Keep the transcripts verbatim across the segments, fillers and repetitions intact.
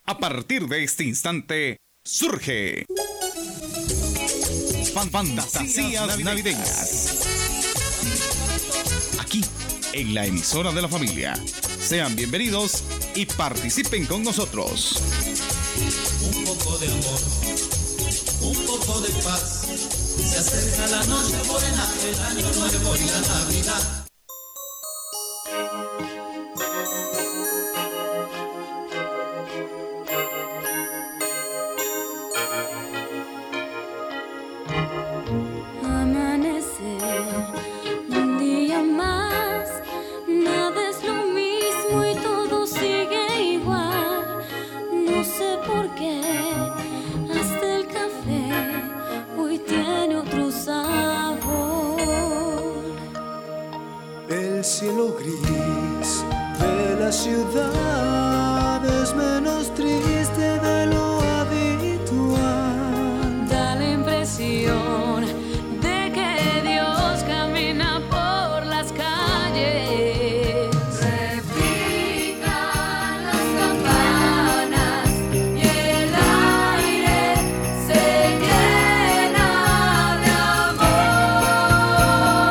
A partir de este instante, surge Fan- Fantasías Navideñas. Aquí, en la emisora de la familia. Sean bienvenidos y participen con nosotros. Un poco de amor, un poco de paz. Se acerca la noche buena, el año nuevo y la Navidad. Cielo gris de la ciudad es menos triste de lo habitual. Da la impresión de que Dios camina por las calles. Repican las campanas y el aire se llena de amor.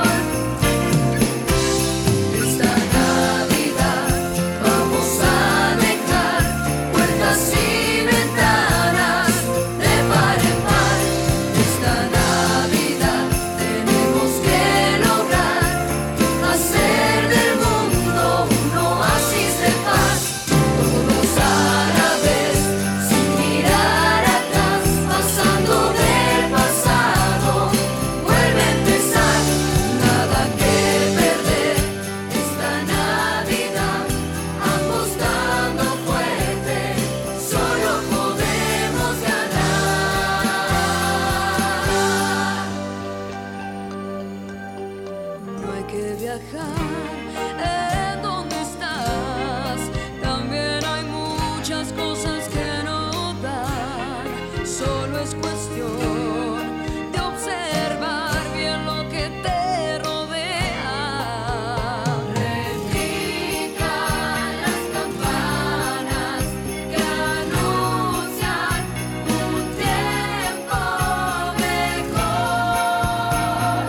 Esta Navidad vamos a dejar puertas y ventanas de par en par. Esta Navidad tenemos que lograr hacer del mundo un oasis de paz. Todos los árabes sin mirar atrás, pasando del pasado, vuelve a empezar. Nada que perder esta Navidad, apostando fuerte, solo podemos ganar. No hay que viajar en donde estás, también hay muchas cosas que no dan. Solo es cuestión de observar bien lo que te rodea. Repican las campanas que anuncian un tiempo mejor.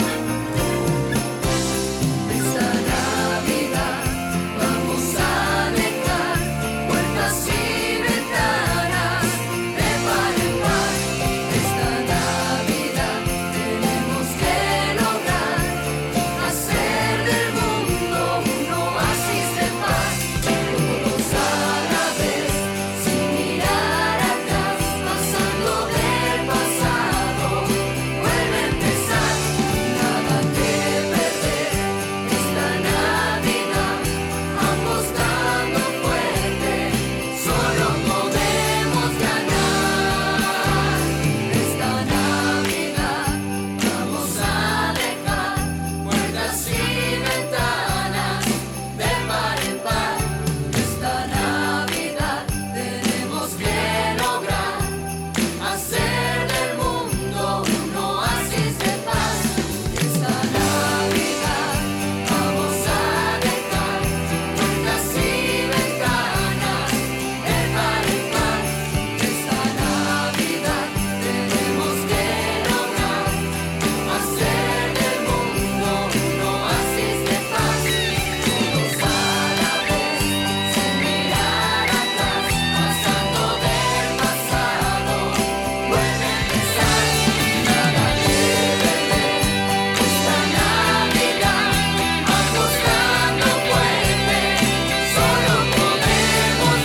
Esta Navidad vamos a dejar puertas y ventanas de par en par. Esta Navidad tenemos que lograr hacer del mundo un oasis de paz. Todos los árabes sin mirar atrás, pasando del pasado, vuelve a empezar. Nada que perder esta Navidad, apostando fuerte, solo podemos ganar. Esta Navidad vamos a dejar puertas y ventanas de par en par. Esta Navidad tenemos que lograr hacer del mundo un oasis de paz. Esta Navidad vamos a dejar puertas y ventanas de par en par. Esta Navidad tenemos que lograr hacer del mundo un oasis de paz. Todos árabes sin mirar atrás, pasando del pasado, vuelve a empezar. Nada que perder esta Navidad, apostando fuerte, solo podemos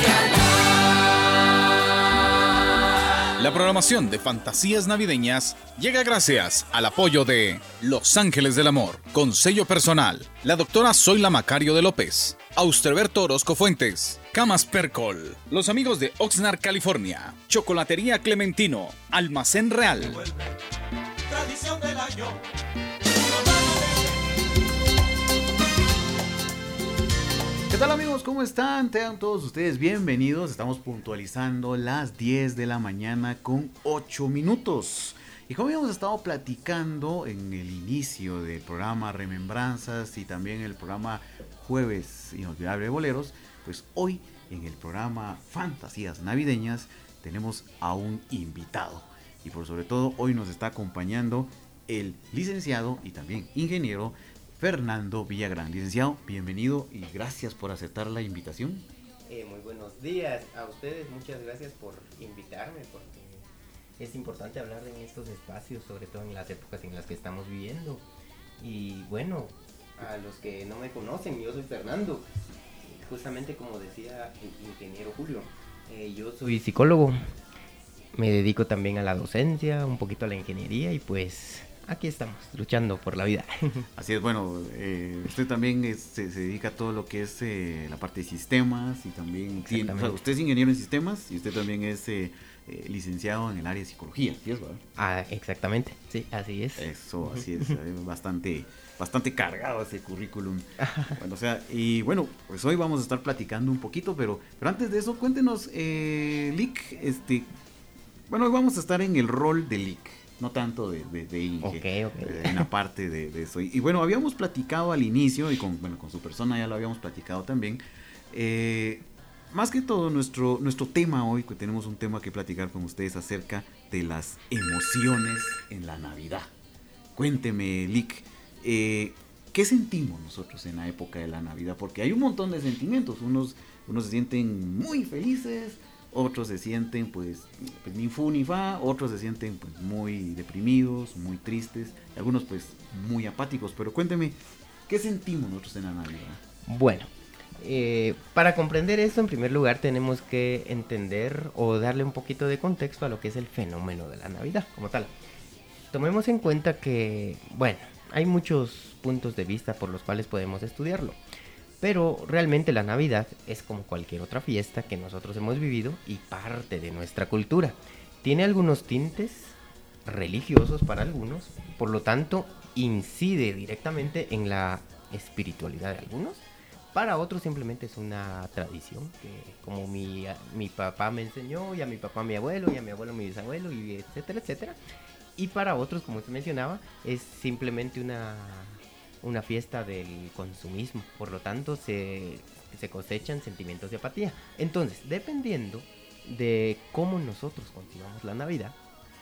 ganar. La programación de Fantasías Navideñas llega gracias al apoyo de Los Ángeles del Amor, con sello personal, la doctora Zoila Macario de López, Austerberto Orozco Fuentes, Camas Percol, los amigos de Oxnard, California, Chocolatería Clementino, Almacén Real. Tradición del año. ¿Qué tal, amigos? ¿Cómo están? Tengan todos ustedes bienvenidos. Estamos puntualizando las diez de la mañana con ocho minutos. Y como habíamos estado platicando en el inicio del programa Remembranzas y también el programa Jueves Inolvidable de Boleros, pues hoy en el programa Fantasías Navideñas tenemos a un invitado. Y por sobre todo hoy nos está acompañando el licenciado y también ingeniero Fernando Villagrán. Licenciado, bienvenido y gracias por aceptar la invitación. Eh, muy buenos días a ustedes, muchas gracias por invitarme, porque es importante hablar en estos espacios, sobre todo en las épocas en las que estamos viviendo. Y bueno, a los que no me conocen, yo soy Fernando, justamente como decía el ingeniero Julio, eh, yo soy psicólogo, me dedico también a la docencia, un poquito a la ingeniería y pues aquí estamos, luchando por la vida. Así es, bueno, eh, usted también es, se, se dedica a todo lo que es eh, la parte de sistemas y también, sí, o sea, usted es ingeniero en sistemas y usted también es eh, eh, licenciado en el área de psicología, ¿sí es verdad? Ah, exactamente, sí, así es. Eso, así es, es bastante, bastante cargado ese currículum. Bueno, o sea, y bueno, pues hoy vamos a estar platicando un poquito, pero, pero antes de eso, cuéntenos, eh, Lic, este, bueno, hoy vamos a estar en el rol de Lic. No tanto de, de, de Inge, okay, okay. Eh, en la parte de, de eso. Y bueno, habíamos platicado al inicio, y con, bueno, con su persona ya lo habíamos platicado también. Eh, más que todo, nuestro, nuestro tema hoy, que tenemos un tema que platicar con ustedes acerca de las emociones en la Navidad. Cuénteme, Lic, eh, ¿qué sentimos nosotros en la época de la Navidad? Porque hay un montón de sentimientos. Unos, unos se sienten muy felices, otros se sienten pues, pues ni fu ni fa, otros se sienten pues muy deprimidos, muy tristes, y algunos pues muy apáticos. Pero cuénteme, ¿qué sentimos nosotros en la Navidad? Bueno, eh, para comprender esto, en primer lugar tenemos que entender o darle un poquito de contexto a lo que es el fenómeno de la Navidad como tal. Tomemos en cuenta que, bueno, hay muchos puntos de vista por los cuales podemos estudiarlo. Pero realmente la Navidad es como cualquier otra fiesta que nosotros hemos vivido y parte de nuestra cultura. Tiene algunos tintes religiosos para algunos, por lo tanto incide directamente en la espiritualidad de algunos. Para otros simplemente es una tradición que como mi, mi papá me enseñó, y a mi papá mi abuelo, y a mi abuelo mi bisabuelo, y etcétera, etcétera. Y para otros, como usted mencionaba, es simplemente una... una fiesta del consumismo, por lo tanto se, se cosechan sentimientos de apatía. Entonces, dependiendo de cómo nosotros concibamos la Navidad,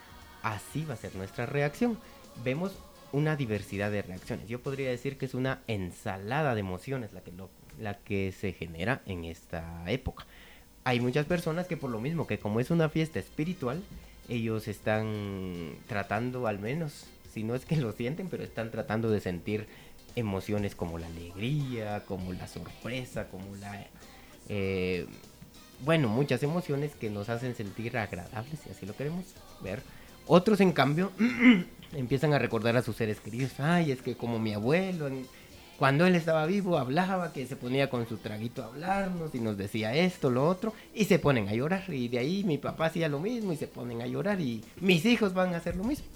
así va a ser nuestra reacción. Vemos una diversidad de reacciones. Yo podría decir que es una ensalada de emociones la que, lo, la que se genera en esta época. Hay muchas personas que por lo mismo, que como es una fiesta espiritual, ellos están tratando, al menos, si no es que lo sienten, pero están tratando de sentir emociones como la alegría, como la sorpresa, como la... Eh, bueno, muchas emociones que nos hacen sentir agradables, si así lo queremos ver. Otros, en cambio, empiezan a recordar a sus seres queridos. Ay, es que como mi abuelo, en, cuando él estaba vivo, hablaba, que se ponía con su traguito a hablarnos y nos decía esto, lo otro, y se ponen a llorar. Y de ahí mi papá hacía lo mismo y se ponen a llorar, y mis hijos van a hacer lo mismo.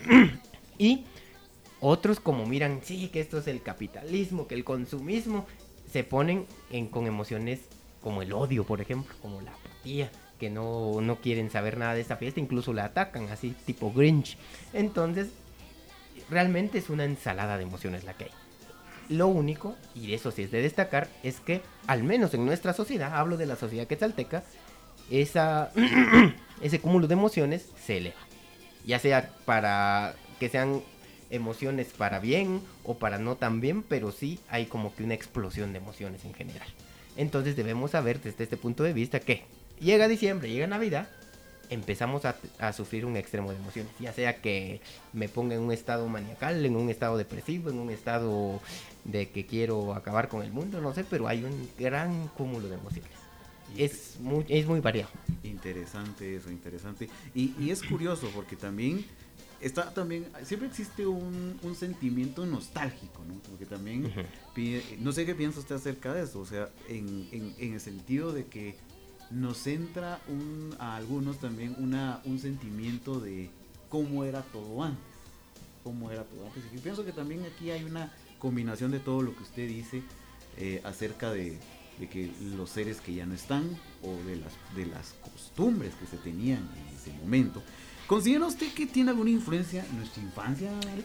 Y otros, como miran, sí, que esto es el capitalismo, que el consumismo, se ponen en, con emociones como el odio, por ejemplo, como la apatía, que no, no quieren saber nada de esta fiesta, incluso la atacan, así tipo Grinch. Entonces, realmente es una ensalada de emociones la que hay. Lo único, y eso sí es de destacar, es que, al menos en nuestra sociedad, hablo de la sociedad quetzalteca, esa, ese cúmulo de emociones se eleva. Ya sea para que sean emociones para bien o para no tan bien, pero sí hay como que una explosión de emociones en general. Entonces debemos saber desde este punto de vista que llega diciembre, llega Navidad, empezamos a, a sufrir un extremo de emociones, ya sea que me ponga en un estado maniacal, en un estado depresivo, en un estado de que quiero acabar con el mundo, no sé, pero hay un gran cúmulo de emociones. Es muy, es muy variado. Interesante eso, interesante. Y, y es curioso porque también está también, siempre existe un, un sentimiento nostálgico, ¿no? Porque también, uh-huh. pide, no sé qué piensa usted acerca de eso, o sea, en, en, en el sentido de que nos entra un, a algunos también una, un sentimiento de cómo era todo antes, cómo era todo antes. Y yo pienso que también aquí hay una combinación de todo lo que usted dice eh, acerca de, de que los seres que ya no están o de las, de las costumbres que se tenían en ese momento. ¿Considera usted que tiene alguna influencia en nuestra infancia, Alex?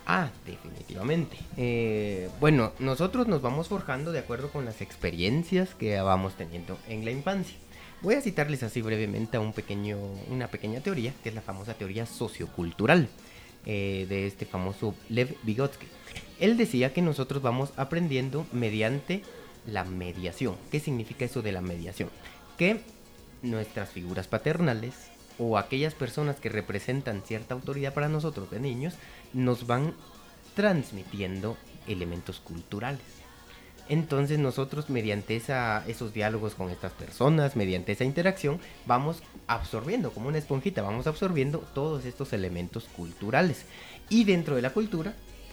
Ah, definitivamente. Eh, bueno, nosotros nos vamos forjando de acuerdo con las experiencias que vamos teniendo en la infancia. Voy a citarles así brevemente a un pequeño, una pequeña teoría, que es la famosa teoría sociocultural, eh, de este famoso Lev Vygotsky. Él decía que nosotros vamos aprendiendo mediante la mediación. ¿Qué significa eso de la mediación? Que nuestras figuras paternales o aquellas personas que representan cierta autoridad para nosotros de niños nos van transmitiendo elementos culturales. Entonces nosotros mediante esa, esos diálogos con estas personas, mediante esa interacción, vamos absorbiendo como una esponjita, vamos absorbiendo todos estos elementos culturales. Y dentro de la cultura,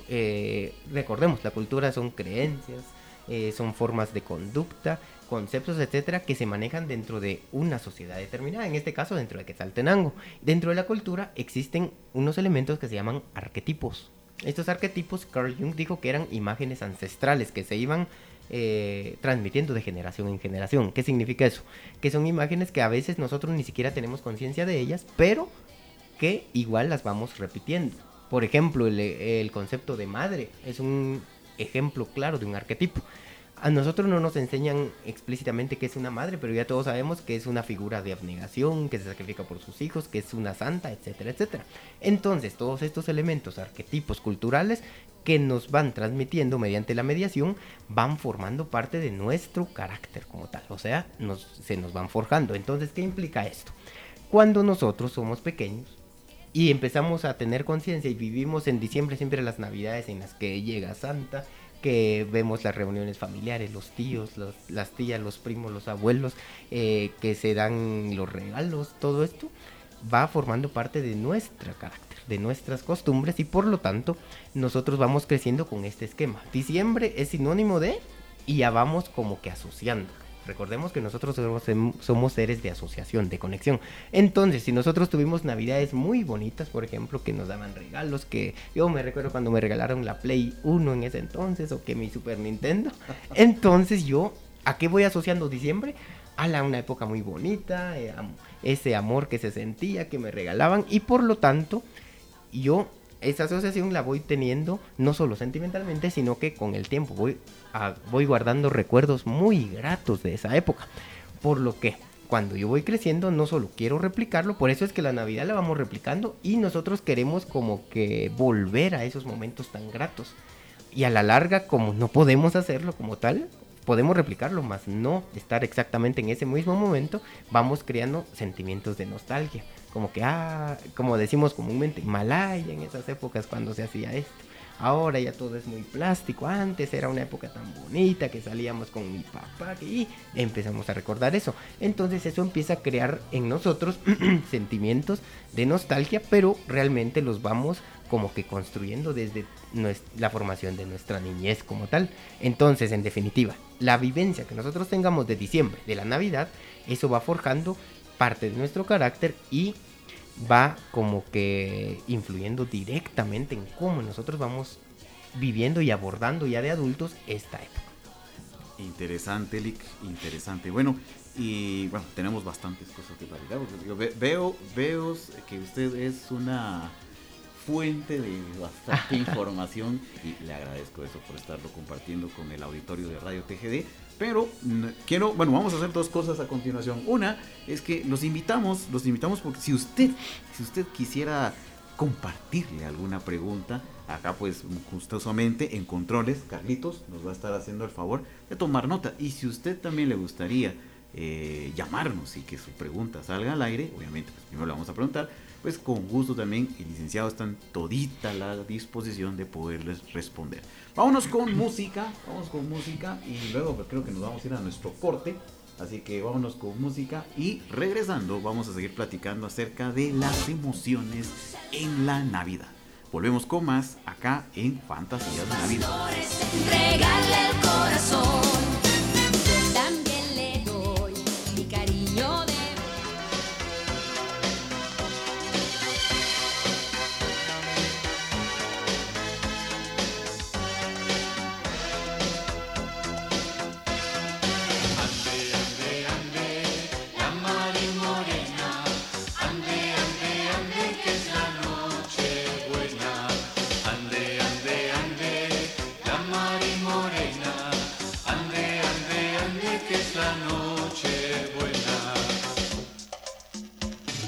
eh, recordemos, la cultura son creencias, eh, son formas de conducta, conceptos, etcétera, que se manejan dentro de una sociedad determinada, en este caso dentro de Quetzaltenango. Dentro de la cultura existen unos elementos que se llaman arquetipos. Estos arquetipos, Carl Jung dijo que eran imágenes ancestrales que se iban eh, transmitiendo de generación en generación. ¿Qué significa eso? Que son imágenes que a veces nosotros ni siquiera tenemos conciencia de ellas, pero que igual las vamos repitiendo. Por ejemplo, el, el concepto de madre es un ejemplo claro de un arquetipo. A nosotros no nos enseñan explícitamente qué es una madre, pero ya todos sabemos que es una figura de abnegación, que se sacrifica por sus hijos, que es una santa, etcétera, etcétera. Entonces, todos estos elementos, arquetipos culturales que nos van transmitiendo mediante la mediación, van formando parte de nuestro carácter como tal. O sea, nos, se nos van forjando. Entonces, ¿qué implica esto? Cuando nosotros somos pequeños y empezamos a tener conciencia y vivimos en diciembre siempre las navidades en las que llega Santa, que vemos las reuniones familiares, los tíos, los, las tías, los primos, los abuelos, eh, que se dan los regalos, todo esto va formando parte de nuestro carácter, de nuestras costumbres, y por lo tanto nosotros vamos creciendo con este esquema. Diciembre es sinónimo de, y ya vamos como que asociando. Recordemos que nosotros somos, somos seres de asociación, de conexión. Entonces, si nosotros tuvimos navidades muy bonitas, por ejemplo, que nos daban regalos, que yo me recuerdo cuando me regalaron la Play uno en ese entonces, o que mi Super Nintendo, entonces yo, ¿a qué voy asociando diciembre? A la, una época muy bonita, eh, ese amor que se sentía, que me regalaban, y por lo tanto, yo esa asociación la voy teniendo no solo sentimentalmente, sino que con el tiempo voy, a, voy guardando recuerdos muy gratos de esa época. Por lo que cuando yo voy creciendo no solo quiero replicarlo, por eso es que la Navidad la vamos replicando y nosotros queremos como que volver a esos momentos tan gratos. Y a la larga, como no podemos hacerlo como tal, podemos replicarlo, más no estar exactamente en ese mismo momento, vamos creando sentimientos de nostalgia. Como que, ah, como decimos comúnmente, Malaya en esas épocas cuando se hacía esto. Ahora ya todo es muy plástico. Antes era una época tan bonita que salíamos con mi papá y empezamos a recordar eso. Entonces eso empieza a crear en nosotros sentimientos de nostalgia, pero realmente los vamos como que construyendo desde nuestra, la formación de nuestra niñez como tal. Entonces, en definitiva, la vivencia que nosotros tengamos de diciembre, de la Navidad, eso va forjando parte de nuestro carácter y va como que influyendo directamente en cómo nosotros vamos viviendo y abordando ya de adultos esta época. Interesante, Lick, interesante. Bueno, y bueno, tenemos bastantes cosas que platicar. Yo ve, veo, veo que usted es una fuente de bastante información y le agradezco eso por estarlo compartiendo con el auditorio de Radio T G D. Pero quiero, bueno, vamos a hacer dos cosas a continuación. Una es que los invitamos, los invitamos porque si usted, si usted quisiera compartirle alguna pregunta, acá pues gustosamente en controles, Carlitos nos va a estar haciendo el favor de tomar nota. Y si usted también le gustaría eh, llamarnos y que su pregunta salga al aire, obviamente pues primero le vamos a preguntar, pues con gusto también el licenciado está en todita la disposición de poderles responder. Vámonos con música, vamos con música y luego pues, creo que nos vamos a ir a nuestro corte, así que vámonos con música y regresando vamos a seguir platicando acerca de las emociones en la Navidad. Volvemos con más acá en Fantasías de Navidad. Regale el corazón, yo también le doy mi cariño de... Ande,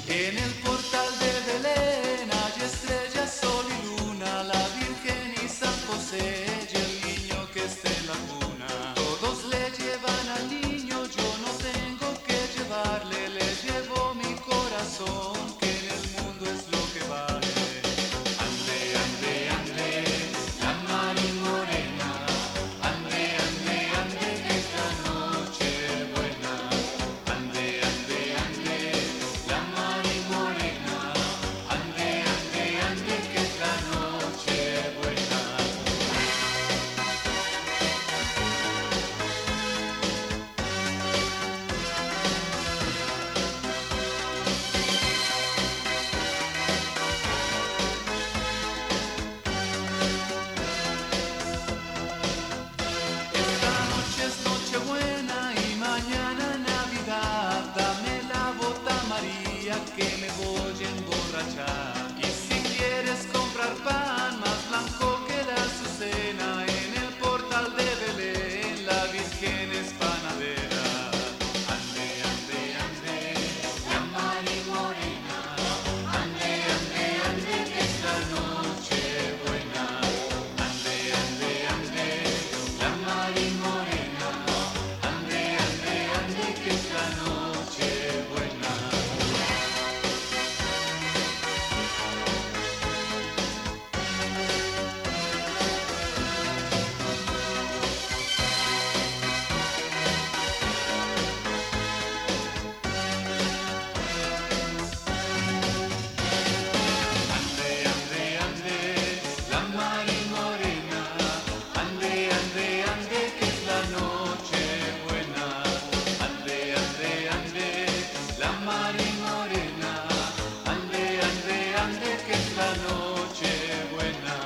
En el portal de Belén hay estrellas, sol y luna, la Virgen y San José y el niño que está en la cuna. Todos le llevan al niño, yo no tengo que llevarle, le llevo mi corazón, que en el mundo es lo que vale. Ande, ande, ande, la Mari Morena, ande, ande, ande, que es la noche buena. Ande, ande, ande, la Mari Morena, ande, ande, ande, que es la noche buena. Esta noche es noche buena y mañana Navidad. Dame la bota María que me voy a emborrachar. Y si quieres comprar pan más blanco que la azucena, en el portal de Belén la Virgen es panadera. Ande, ande, ande, la Mari Morena, ande, ande, ande, que es la noche buena. Ande, ande, ande, la Mari Morena, ande, ande, ande, que es la noche buena. Ande, ande, ande, la Mari Morena, ande, ande, ande, que es la noche buena. Ande, ande, ande, la Mari Morena, ande, ande, ande, que es la noche buena.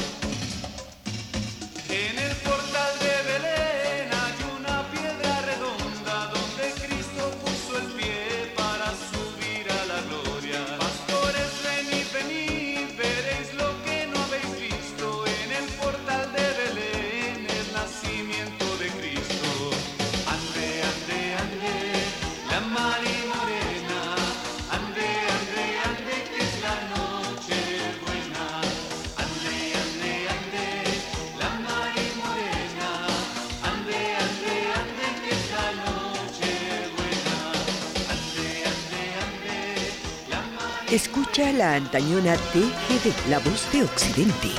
En el portal de Belén hay una piedra redonda donde Cristo puso el pie para subir a la gloria. Pastores, venid, venid, veréis lo que no habéis visto. En el portal de Belén el nacimiento de Cristo. Ande, ande, ande, la Mari Morena, ande, ande, ande, que es la noche buena. Ande, ande, ande, la Mari Morena, ande, ande, ande, que es la noche buena. Ande, ande, ande, la Mari. Escucha la antañona T G D, la voz de Occidente.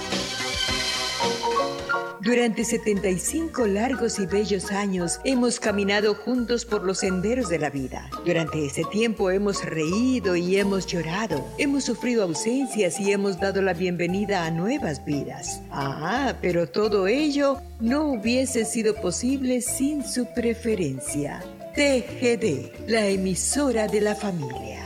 Durante setenta y cinco largos y bellos años hemos caminado juntos por los senderos de la vida. Durante ese tiempo hemos reído y hemos llorado, hemos sufrido ausencias y hemos dado la bienvenida a nuevas vidas. Ah, pero todo ello no hubiese sido posible sin su preferencia. T G D, la emisora de la familia.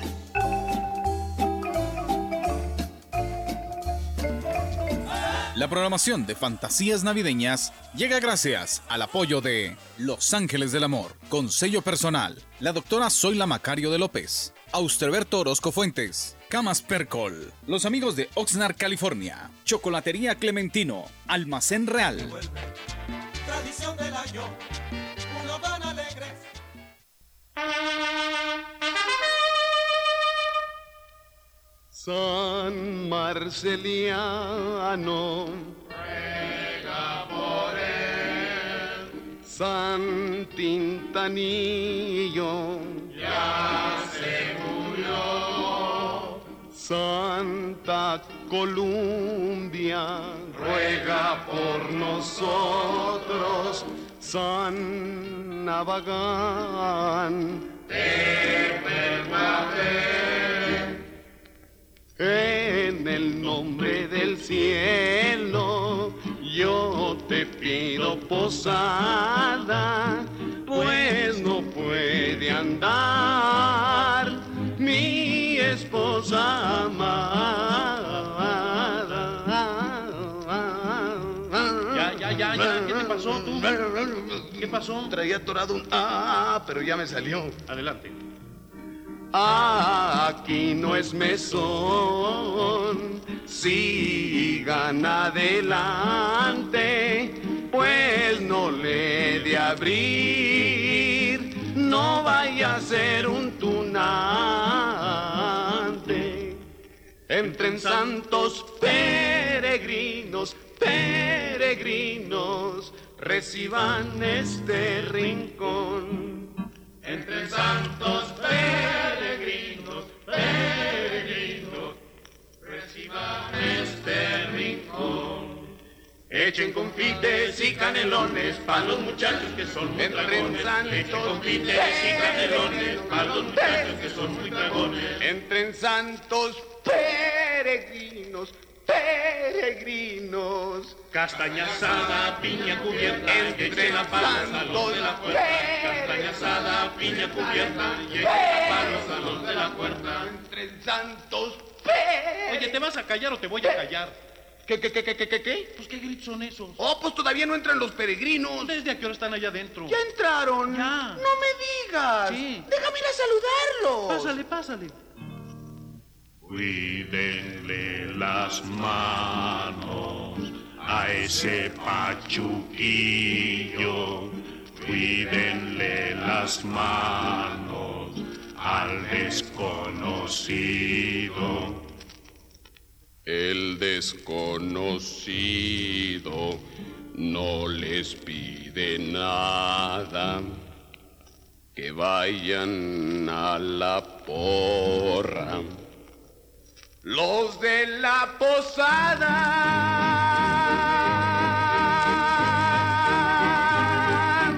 La programación de Fantasías Navideñas llega gracias al apoyo de Los Ángeles del Amor, con sello personal, la doctora Zoila Macario de López, Austerberto Orozco Fuentes, Camas Percol, los amigos de Oxnard, California, Chocolatería Clementino, Almacén Real. Tradición del año, uno van alegres. San Marceliano, Ruega por él, San Tintanillo, ya se murió. Santa Columbia, ruega por nosotros. San Navagán, Te permaneceré. en el nombre del cielo, yo te pido posada, pues no puede andar mi esposa amada. Ya, ya, ya, ya, ¿qué te pasó tú? ¿Qué pasó? Traía atorado un ah, pero ya me salió. Adelante. Aquí no es mesón, sigan adelante, pues no le de abrir, no vaya a ser un tunar. Entren santos peregrinos, peregrinos, reciban este rincón. Entren santos peregrinos, peregrinos, reciban este rincón. Echen confites y canelones Para los muchachos que son muy Entren dragones. santos Echen confites y canelones para los muchachos que son muy dragones. Entren santos peregrinos, peregrinos. Castaña asada, piña cubierta, Entre echen a palos a los de la puerta. Castaña asada, piña cubierta, y echen a palos a los de la puerta. Entren santos Oye, peregrinos. ¿te vas a callar o te voy a callar? ¿Qué, qué, qué, qué, qué, qué, qué? Pues, ¿qué gritos son esos? Oh, pues todavía no entran los peregrinos. ¿Desde a qué hora están allá adentro? ¿Ya entraron? Ya. No me digas. Sí. Déjame ir a saludarlos. Pásale, pásale. Cuídenle las manos a ese pachuquillo. Cuídenle las manos al desconocido. El desconocido no les pide nada. Que vayan a la porra. Los de la posada.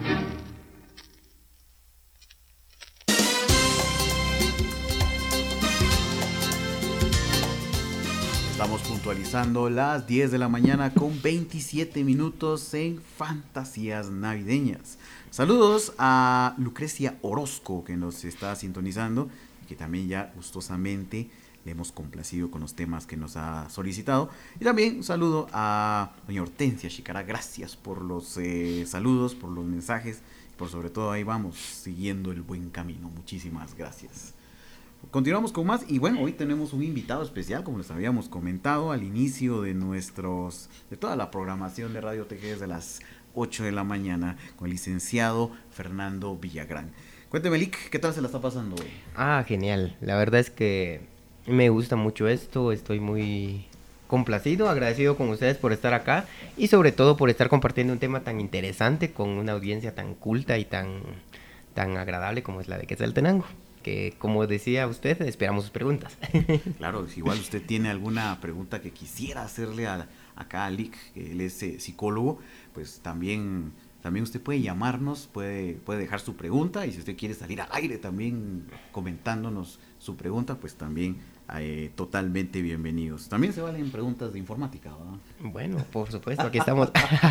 Estamos puntualizando las diez de la mañana con veintisiete minutos en Fantasías Navideñas. Saludos a Lucrecia Orozco, que nos está sintonizando y que también ya gustosamente le hemos complacido con los temas que nos ha solicitado. Y también un saludo a doña Hortensia Chicara. Gracias por los eh, saludos, por los mensajes, por sobre todo ahí vamos siguiendo el buen camino. Muchísimas gracias. Continuamos con más y bueno, hoy tenemos un invitado especial, como les habíamos comentado al inicio de nuestros, de toda la programación de Radio T G desde las ocho de la mañana con el licenciado Fernando Villagrán. Cuénteme, Lick, ¿qué tal se la está pasando hoy? Ah, genial. La verdad es que me gusta mucho esto, estoy muy complacido, agradecido con ustedes por estar acá y sobre todo por estar compartiendo un tema tan interesante con una audiencia tan culta y tan, tan agradable como es la de Quetzaltenango. Que como decía usted, esperamos sus preguntas. Claro, si igual usted tiene alguna pregunta que quisiera hacerle a, acá a Lick, que él es eh, psicólogo, pues también, también usted puede llamarnos, puede, puede dejar su pregunta y si usted quiere salir al aire también comentándonos su pregunta, pues también eh, totalmente bienvenidos. También se valen preguntas de informática, ¿verdad? Bueno, por supuesto, aquí estamos.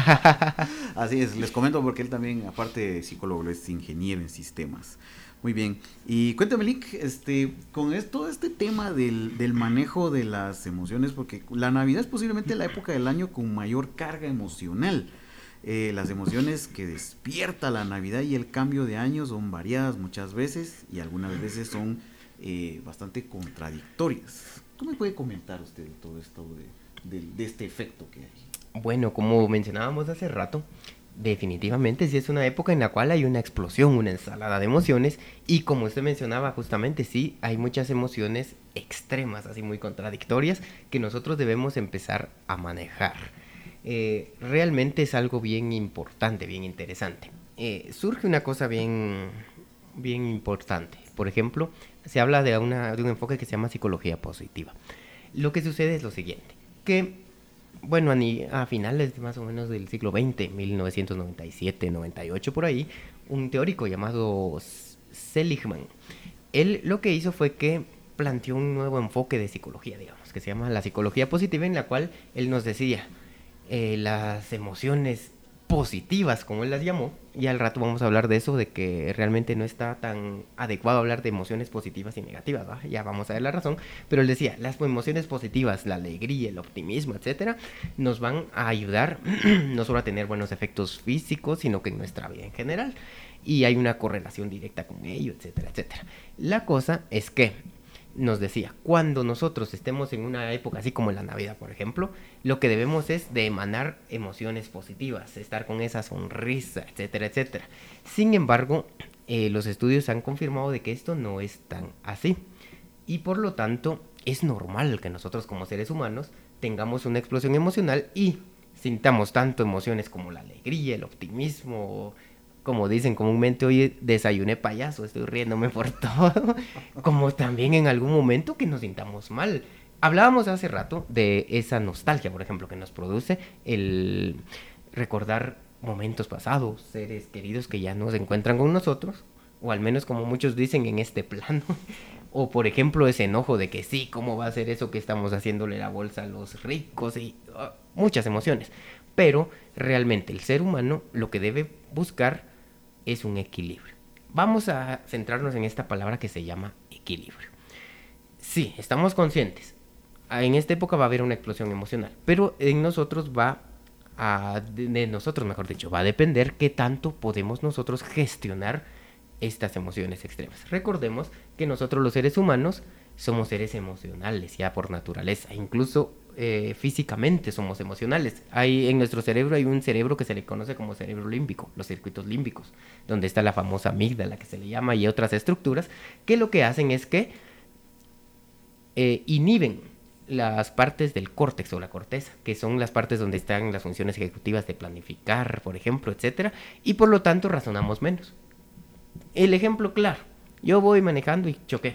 Así es, les comento porque él también, aparte de psicólogo, es ingeniero en sistemas. Muy bien, y cuéntame, Lick, este, con esto, todo este tema del, del manejo de las emociones, porque la Navidad es posiblemente la época del año con mayor carga emocional. Eh, las emociones que despierta la Navidad y el cambio de año son variadas muchas veces y algunas veces son eh, bastante contradictorias. ¿Cómo me puede comentar usted todo esto de, de, de este efecto que hay? Bueno, como mencionábamos hace rato, definitivamente sí es una época en la cual hay una explosión, una ensalada de emociones y como usted mencionaba justamente sí, hay muchas emociones extremas, así muy contradictorias que nosotros debemos empezar a manejar. Eh, realmente es algo bien importante, bien interesante. Eh, surge una cosa bien, bien importante. Por ejemplo, se habla de, una, de un enfoque que se llama psicología positiva. Lo que sucede es lo siguiente, que bueno, a, ni, a finales más o menos del siglo veinte, mil novecientos noventa y siete, noventa y ocho por ahí, un teórico llamado Seligman, él lo que hizo fue que planteó un nuevo enfoque de psicología, digamos, que se llama la psicología positiva, en la cual él nos decía eh, las emociones positivas, como él las llamó, y al rato vamos a hablar de eso, de que realmente no está tan adecuado hablar de emociones positivas y negativas, ¿va? Ya vamos a ver la razón, pero él decía, las emociones positivas, la alegría, el optimismo, etcétera, nos van a ayudar no solo a tener buenos efectos físicos, sino que en nuestra vida en general, y hay una correlación directa con ello, etcétera, etcétera. La cosa es que nos decía, cuando nosotros estemos en una época así como la Navidad, por ejemplo, lo que debemos es de emanar emociones positivas, estar con esa sonrisa, etcétera, etcétera. Sin embargo, eh, los estudios han confirmado de que esto no es tan así. Y por lo tanto, es normal que nosotros como seres humanos tengamos una explosión emocional y sintamos tanto emociones como la alegría, el optimismo, como dicen comúnmente, hoy desayuné payaso, estoy riéndome por todo, como también en algún momento que nos sintamos mal. Hablábamos hace rato de esa nostalgia, por ejemplo, que nos produce el recordar momentos pasados, seres queridos que ya no se encuentran con nosotros, o al menos como muchos dicen en este plano, o por ejemplo ese enojo de que sí, ¿cómo va a ser eso que estamos haciéndole la bolsa a los ricos? Y uh, muchas emociones. Pero realmente el ser humano lo que debe buscar es un equilibrio. Vamos a centrarnos en esta palabra que se llama equilibrio. Sí, estamos conscientes. En esta época va a haber una explosión emocional, pero en nosotros va a, de nosotros mejor dicho, va a depender qué tanto podemos nosotros gestionar estas emociones extremas. Recordemos que nosotros los seres humanos somos seres emocionales ya por naturaleza, incluso eh, físicamente somos emocionales. Hay, en nuestro cerebro hay un cerebro que se le conoce como cerebro límbico, los circuitos límbicos, donde está la famosa amígdala que se le llama y otras estructuras que lo que hacen es que eh, inhiben las partes del córtex o la corteza, que son las partes donde están las funciones ejecutivas de planificar, por ejemplo, etcétera, y por lo tanto razonamos menos. El ejemplo claro, yo voy manejando y choqué.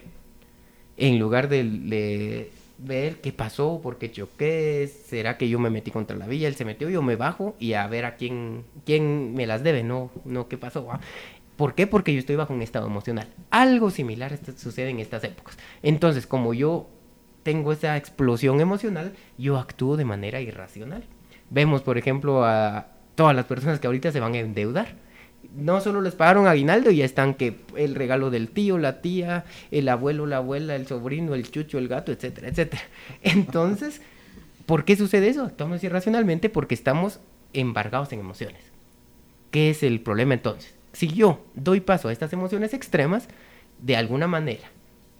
En lugar de, de ver qué pasó, por qué choqué, será que yo me metí contra la vía, él se metió, yo me bajo y a ver a quién, quién me las debe, no, no qué pasó. ¿Ah? ¿Por qué? Porque yo estoy bajo un estado emocional. Algo similar esto sucede en estas épocas. Entonces, como yo tengo esa explosión emocional, yo actúo de manera irracional. Vemos, por ejemplo, a todas las personas que ahorita se van a endeudar. No solo les pagaron aguinaldo y ya están que el regalo del tío, la tía, el abuelo, la abuela, el sobrino, el chucho, el gato, etcétera, etcétera. Entonces, ¿por qué sucede eso? Actuamos irracionalmente porque estamos embargados en emociones. ¿Qué es el problema entonces? Si yo doy paso a estas emociones extremas, de alguna manera,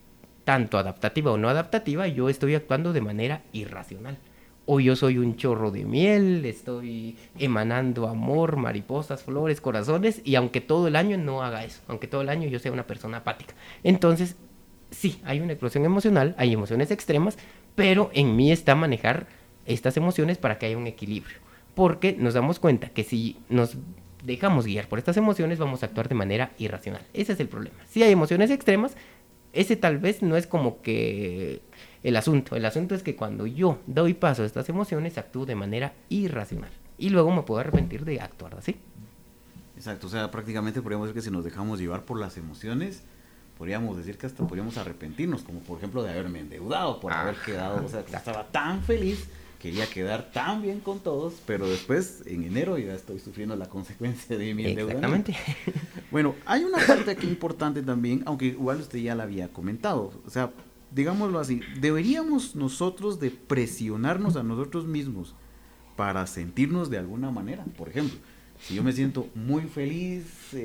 tanto adaptativa o no adaptativa, yo estoy actuando de manera irracional. O yo soy un chorro de miel, estoy emanando amor, mariposas, flores, corazones, y aunque todo el año no haga eso, aunque todo el año yo sea una persona apática. Entonces, sí, hay una explosión emocional, hay emociones extremas, pero en mí está manejar estas emociones para que haya un equilibrio. Porque nos damos cuenta que si nos dejamos guiar por estas emociones, vamos a actuar de manera irracional. Ese es el problema. Si hay emociones extremas, ese tal vez no es como que el asunto. El asunto es que cuando yo doy paso a estas emociones, actúo de manera irracional. Y luego me puedo arrepentir de actuar así. Exacto, o sea, prácticamente podríamos decir que si nos dejamos llevar por las emociones, podríamos decir que hasta podríamos arrepentirnos, como por ejemplo de haberme endeudado, por ah, haber quedado, o sea, que estaba tan feliz, quería quedar tan bien con todos, pero después en enero ya estoy sufriendo la consecuencia de mi endeudamiento. Exactamente. Bueno, hay una parte aquí importante también, aunque igual usted ya la había comentado, o sea, digámoslo así, deberíamos nosotros de presionarnos a nosotros mismos para sentirnos de alguna manera. Por ejemplo, si yo me siento muy feliz,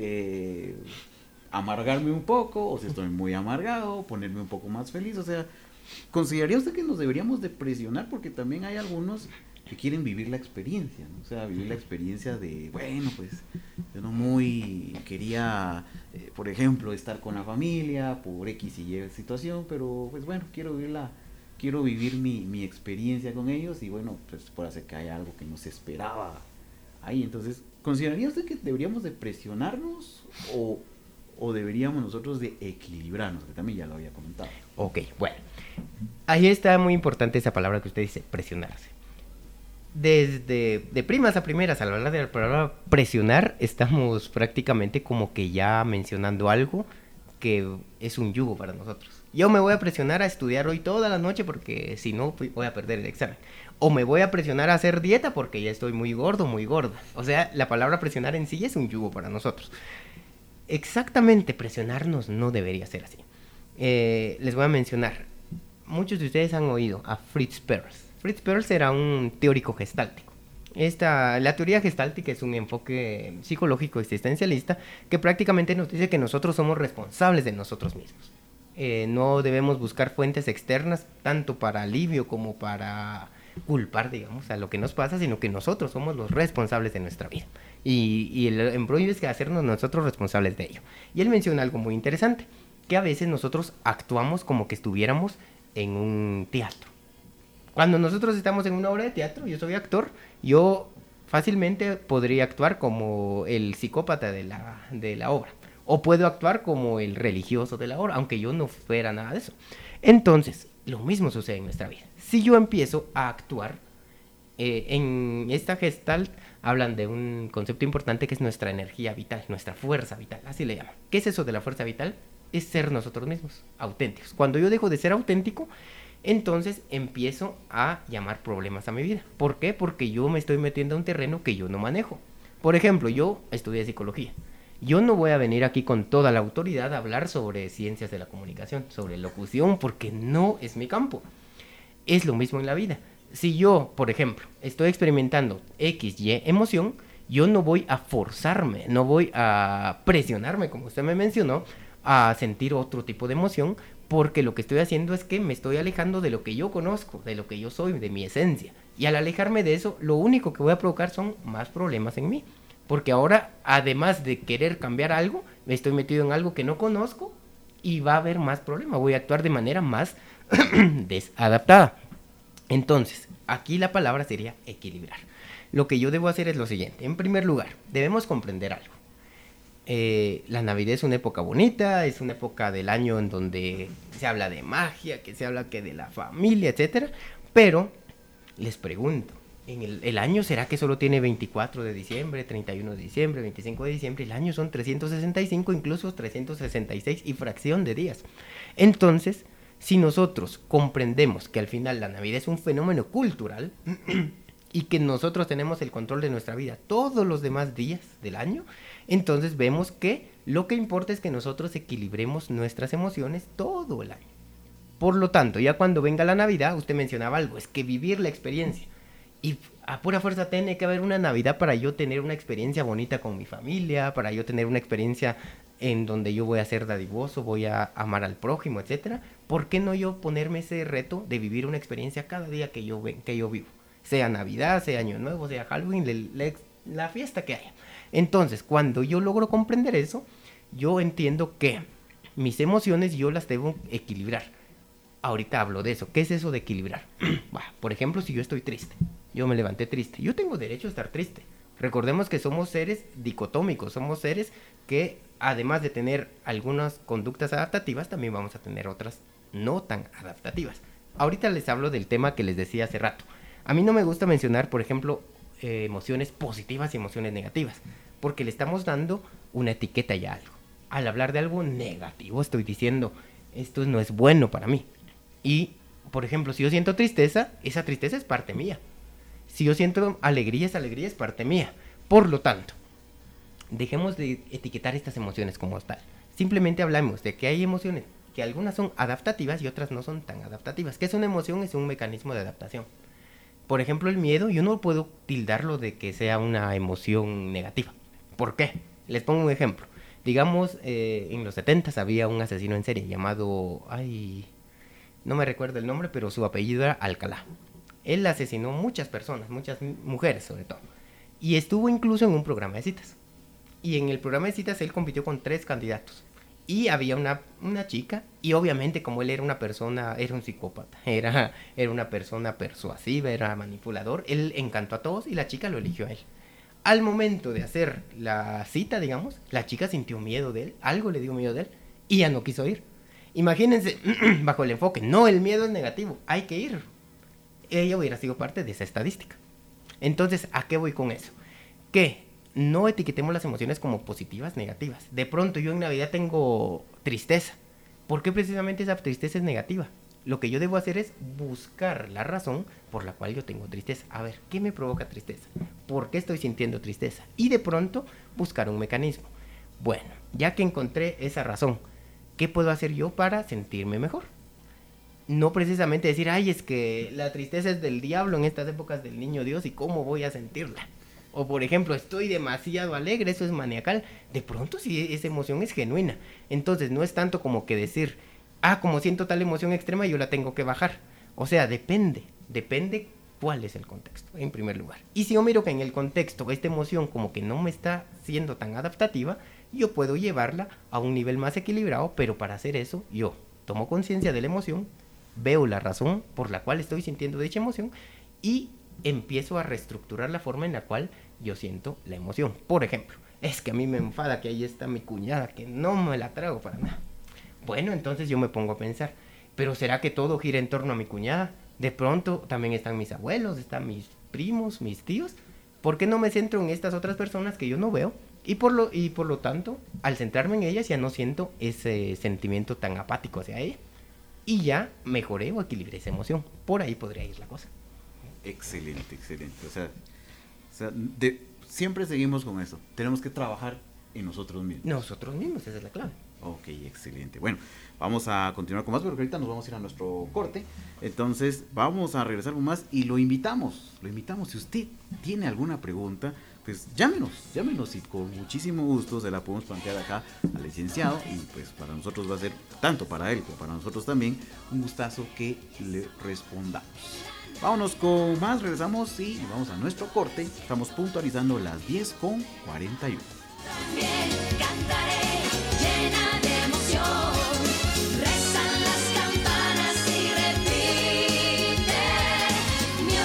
eh, amargarme un poco, o si estoy muy amargado, ponerme un poco más feliz, o sea, ¿consideraría usted que nos deberíamos de presionar? Porque también hay algunos que quieren vivir la experiencia, ¿no? O sea, vivir la experiencia de, bueno, pues, yo no muy quería, eh, por ejemplo, estar con la familia por X y Y situación, pero pues bueno, quiero vivir la, quiero vivir mi, mi experiencia con ellos y bueno, pues puede ser que haya algo que no se esperaba ahí. Entonces, ¿consideraría usted que deberíamos de presionarnos o, o deberíamos nosotros de equilibrarnos? Que también ya lo había comentado. Ok, bueno, ahí está muy importante esa palabra que usted dice, presionarse. Desde de primas a primeras, al hablar de la palabra presionar, estamos prácticamente como que ya mencionando algo que es un yugo para nosotros. Yo me voy a presionar a estudiar hoy toda la noche porque si no voy a perder el examen. O me voy a presionar a hacer dieta porque ya estoy muy gordo, muy gorda. O sea, la palabra presionar en sí es un yugo para nosotros. Exactamente, presionarnos no debería ser así. Eh, les voy a mencionar, muchos de ustedes han oído a Fritz Perls. Fritz Perls era un teórico gestáltico. Esta, la teoría gestáltica es un enfoque psicológico existencialista que prácticamente nos dice que nosotros somos responsables de nosotros mismos. Eh, no debemos buscar fuentes externas tanto para alivio como para culpar, digamos, a lo que nos pasa, sino que nosotros somos los responsables de nuestra vida. Y, y el embrollo es que hacernos nosotros responsables de ello. Y él menciona algo muy interesante. que a veces nosotros actuamos como que estuviéramos en un teatro. Cuando nosotros estamos en una obra de teatro, yo soy actor, yo fácilmente podría actuar como el psicópata de la, de la obra. O puedo actuar como el religioso de la obra, aunque yo no fuera nada de eso. Entonces, lo mismo sucede en nuestra vida. Si yo empiezo a actuar, eh, en esta Gestalt hablan de un concepto importante que es nuestra energía vital, nuestra fuerza vital, así le llaman. ¿Qué es eso de la fuerza vital? Es ser nosotros mismos, auténticos. Cuando yo dejo de ser auténtico, entonces empiezo a llamar problemas a mi vida. ¿Por qué? Porque yo me estoy metiendo a un terreno que yo no manejo. Por ejemplo, yo estudié psicología. Yo no voy a venir aquí con toda la autoridad a hablar sobre ciencias de la comunicación, sobre locución, porque no es mi campo. Es lo mismo en la vida. Si yo, por ejemplo, estoy experimentando X, Y emoción, yo no voy a forzarme, no voy a presionarme, como usted me mencionó, a sentir otro tipo de emoción, porque lo que estoy haciendo es que me estoy alejando de lo que yo conozco, de lo que yo soy, de mi esencia. Y al alejarme de eso, lo único que voy a provocar son más problemas en mí. Porque ahora, además de querer cambiar algo, me estoy metido en algo que no conozco y va a haber más problemas. Voy a actuar de manera más desadaptada. Entonces, aquí la palabra sería equilibrar. Lo que yo debo hacer es lo siguiente. En primer lugar, debemos comprender algo. Eh, la Navidad es una época bonita, es una época del año en donde se habla de magia, que se habla que de la familia, etcétera. Pero, les pregunto, ¿en el, el año será que solo tiene veinticuatro de diciembre, treinta y uno de diciembre, veinticinco de diciembre? El año son trescientos sesenta y cinco, incluso trescientos sesenta y seis y fracción de días. Entonces, si nosotros comprendemos que al final la Navidad es un fenómeno cultural y que nosotros tenemos el control de nuestra vida todos los demás días del año, entonces vemos que lo que importa es que nosotros equilibremos nuestras emociones todo el año. Por lo tanto, ya cuando venga la Navidad, usted mencionaba algo, es que vivir la experiencia. Y a pura fuerza tiene que haber una Navidad para yo tener una experiencia bonita con mi familia, para yo tener una experiencia en donde yo voy a ser dadivoso, voy a amar al prójimo, etcétera. ¿Por qué no yo ponerme ese reto de vivir una experiencia cada día que yo, que yo vivo? Sea Navidad, sea Año Nuevo, sea Halloween, la, la, la fiesta que haya. Entonces, cuando yo logro comprender eso, yo entiendo que mis emociones yo las debo equilibrar. Ahorita hablo de eso. ¿Qué es eso de equilibrar? Por ejemplo, si yo estoy triste, yo me levanté triste, yo tengo derecho a estar triste. Recordemos que somos seres dicotómicos, somos seres que además de tener algunas conductas adaptativas, también vamos a tener otras no tan adaptativas. Ahorita les hablo del tema que les decía hace rato. A mí no me gusta mencionar, por ejemplo, eh, emociones positivas y emociones negativas, porque le estamos dando una etiqueta ya a algo. Al hablar de algo negativo, estoy diciendo, esto no es bueno para mí. Y, por ejemplo, si yo siento tristeza, esa tristeza es parte mía. Si yo siento alegría, esa alegría es parte mía. Por lo tanto, dejemos de etiquetar estas emociones como tal. Simplemente hablamos de que hay emociones que algunas son adaptativas y otras no son tan adaptativas. ¿Qué es una emoción? Es un mecanismo de adaptación. Por ejemplo, el miedo, yo no puedo tildarlo de que sea una emoción negativa. ¿Por qué? Les pongo un ejemplo. Digamos, eh, en los setentas había un asesino en serie llamado... Ay, no me recuerdo el nombre, pero su apellido era Alcalá. Él asesinó muchas personas, muchas mujeres sobre todo. Y estuvo incluso en un programa de citas. Y en el programa de citas él compitió con tres candidatos. Y había una, una chica, y obviamente como él era una persona, era un psicópata, era, era una persona persuasiva, era manipulador, él encantó a todos y la chica lo eligió a él. Al momento de hacer la cita, digamos, la chica sintió miedo de él, algo le dio miedo de él, y ya no quiso ir. Imagínense, bajo el enfoque, no, el miedo es negativo, hay que ir. Ella hubiera sido parte de esa estadística. Entonces, ¿a qué voy con eso? Que no etiquetemos las emociones como positivas, negativas. De pronto yo en Navidad tengo tristeza. ¿Por qué precisamente esa tristeza es negativa? Lo que yo debo hacer es buscar la razón por la cual yo tengo tristeza. A ver, ¿qué me provoca tristeza? ¿Por qué estoy sintiendo tristeza? Y de pronto buscar un mecanismo. Bueno, ya que encontré esa razón, ¿qué puedo hacer yo para sentirme mejor? No precisamente decir, ay, es que la tristeza es del diablo en estas épocas del niño Dios y cómo voy a sentirla. O por ejemplo, estoy demasiado alegre, eso es maniacal. De pronto sí, esa emoción es genuina. Entonces no es tanto como que decir, ah, como siento tal emoción extrema yo la tengo que bajar. O sea, depende, depende cuál es el contexto, en primer lugar. Y si yo miro que en el contexto esta emoción como que no me está siendo tan adaptativa, yo puedo llevarla a un nivel más equilibrado, pero para hacer eso yo tomo conciencia de la emoción, veo la razón por la cual estoy sintiendo dicha emoción y empiezo a reestructurar la forma en la cual yo siento la emoción. Por ejemplo, es que a mí me enfada que ahí está mi cuñada, que no me la trago para nada. Bueno, entonces yo me pongo a pensar, ¿pero será que todo gira en torno a mi cuñada? De pronto también están mis abuelos, están mis primos, mis tíos. ¿Por qué no me centro en estas otras personas que yo no veo? Y por lo, y por lo tanto, al centrarme en ellas ya no siento ese sentimiento tan apático hacia ella. Y ya mejoré o equilibré esa emoción. Por ahí podría ir la cosa. Excelente, excelente. O sea, o sea de, siempre seguimos con eso. Tenemos que trabajar en nosotros mismos. Nosotros mismos, esa es la clave. Ok, excelente. Bueno, vamos a continuar con más, pero ahorita nos vamos a ir a nuestro corte. Entonces, vamos a regresar con más y lo invitamos, lo invitamos. Si usted tiene alguna pregunta, pues llámenos, llámenos y con muchísimo gusto se la podemos plantear acá al licenciado y pues para nosotros va a ser, tanto para él como para nosotros también, un gustazo que le respondamos. Vámonos con más, regresamos y vamos a nuestro corte. Estamos puntualizando las diez con cuarenta y uno. También cantaré llena de emoción, rezan las campanas y repite mi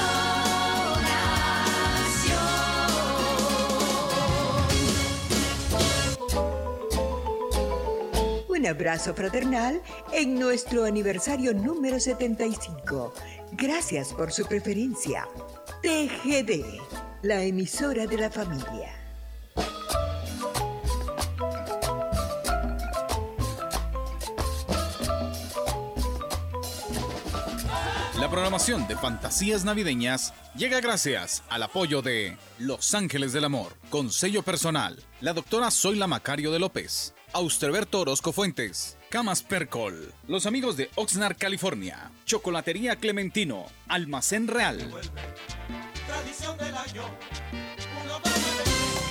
oración. Un abrazo fraternal en nuestro aniversario número setenta y cinco. Gracias por su preferencia. T G D, la emisora de la familia. La programación de Fantasías Navideñas llega gracias al apoyo de Los Ángeles del Amor, con sello personal, la doctora Zoila Macario de López, Austerberto Orozco Fuentes, Camas Percol, los amigos de Oxnard, California, Chocolatería Clementino, Almacén Real. Tradición del año, uno, dos, tres.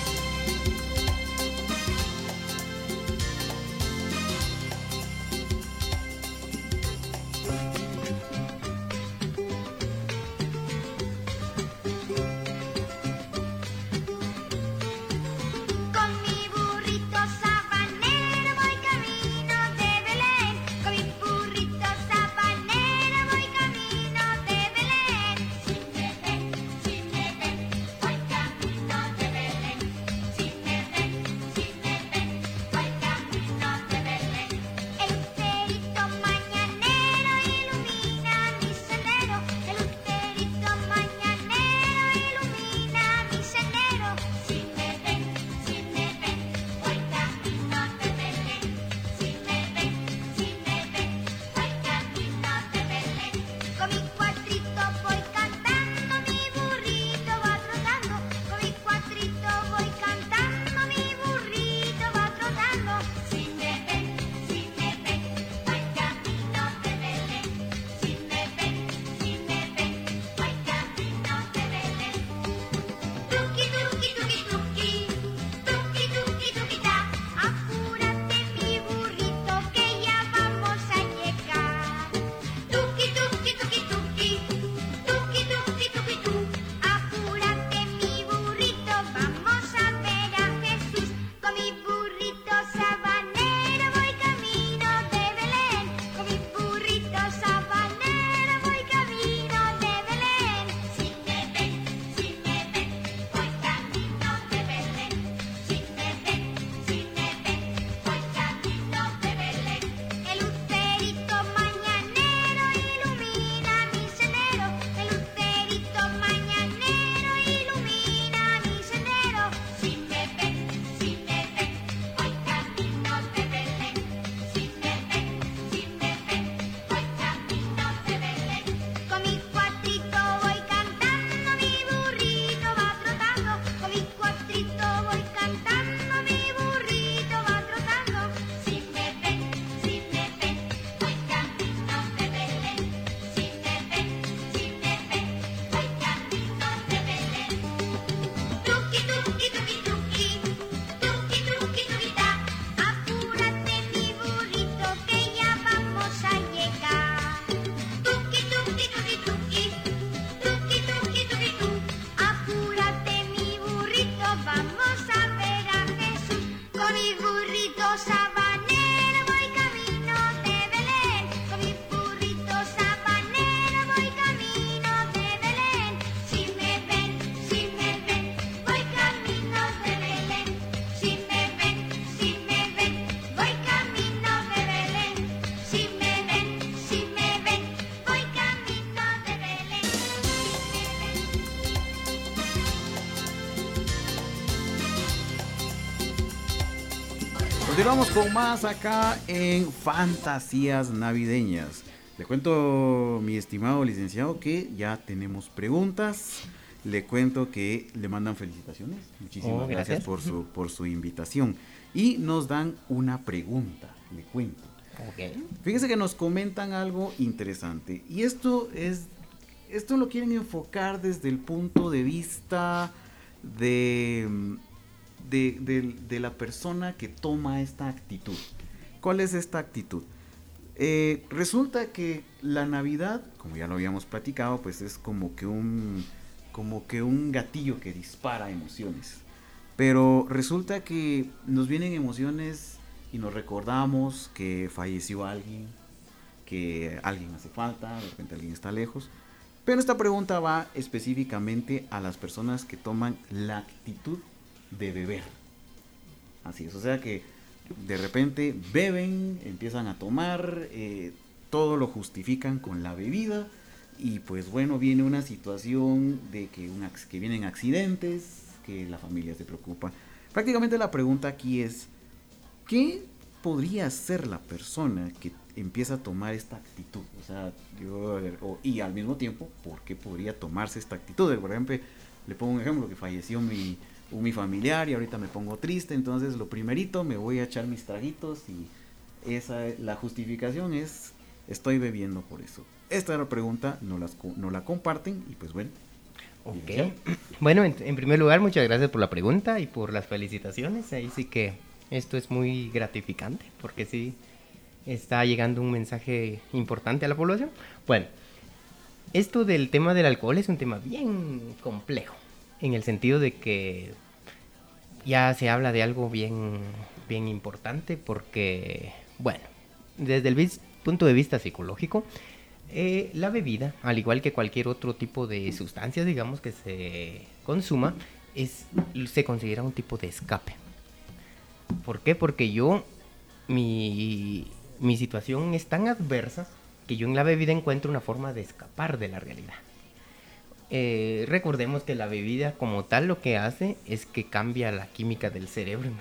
Con mi burrito sabanero voy camino de Belén. Con mi burrito sabanero voy camino de Belén. Si me ven, si me ven, voy camino Continuamos con más acá en Fantasías Navideñas. Le cuento, mi estimado licenciado, que ya tenemos preguntas. Le cuento que le mandan felicitaciones. Muchísimas Oh, gracias, gracias. por su por su invitación. Y nos dan una pregunta, le cuento. Ok. Fíjese que nos comentan algo interesante. Y esto es esto lo quieren enfocar desde el punto de vista de, de, de, de la persona que toma esta actitud. ¿Cuál es esta actitud? Eh, resulta que la Navidad, como ya lo habíamos platicado, pues es como que un como que un gatillo que dispara emociones. Pero resulta que nos vienen emociones y nos recordamos que falleció alguien, que alguien hace falta, de repente alguien está lejos. Pero esta pregunta va específicamente a las personas que toman la actitud de beber. Así es, o sea que de repente beben, empiezan a tomar, eh, todo lo justifican con la bebida y pues bueno, viene una situación de que, un, que vienen accidentes, que la familia se preocupa. Prácticamente la pregunta aquí es, ¿qué podría ser la persona que empieza a tomar esta actitud? O sea, yo, o, y al mismo tiempo, ¿por qué podría tomarse esta actitud? Por ejemplo, le pongo un ejemplo, que falleció mi, mi familiar y ahorita me pongo triste, entonces lo primerito me voy a echar mis traguitos y esa, la justificación es, estoy bebiendo por eso. Esta es la pregunta, no, las, no la comparten y pues bueno. Ok. Bueno, en, en primer lugar, muchas gracias por la pregunta y por las felicitaciones. Ahí sí que esto es muy gratificante porque sí está llegando un mensaje importante a la población. Bueno, esto del tema del alcohol es un tema bien complejo, en el sentido de que ya se habla de algo bien, bien importante porque, bueno, desde el vis- punto de vista psicológico, eh, la bebida, al igual que cualquier otro tipo de sustancias, digamos, que se consuma, es, se considera un tipo de escape. ¿Por qué? Porque yo, mi, mi situación es tan adversa que yo en la bebida encuentro una forma de escapar de la realidad. Eh, recordemos que la bebida como tal lo que hace es que cambia la química del cerebro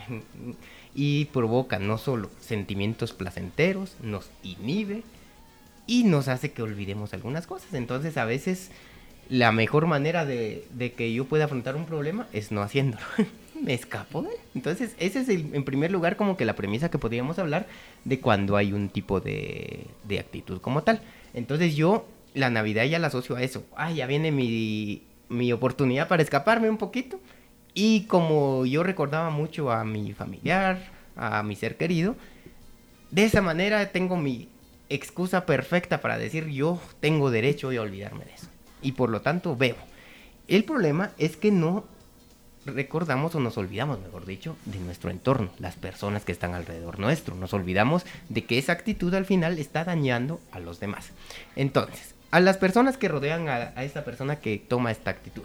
y provoca no solo sentimientos placenteros, nos inhibe y nos hace que olvidemos algunas cosas. Entonces a veces la mejor manera de, de que yo pueda afrontar un problema es no haciéndolo. Me escapo de él. Entonces ese es el, en primer lugar como que la premisa que podríamos hablar de cuando hay un tipo de, de actitud como tal. Entonces yo la Navidad ya la asocio a eso. Ah, ya viene mi, mi oportunidad para escaparme un poquito. Y como yo recordaba mucho a mi familiar, a mi ser querido, de esa manera tengo mi excusa perfecta para decir yo tengo derecho a olvidarme de eso. Y por lo tanto bebo. El problema es que no recordamos o nos olvidamos, mejor dicho, de nuestro entorno, las personas que están alrededor nuestro. Nos olvidamos de que esa actitud al final está dañando a los demás. Entonces, a las personas que rodean a, a esta persona que toma esta actitud,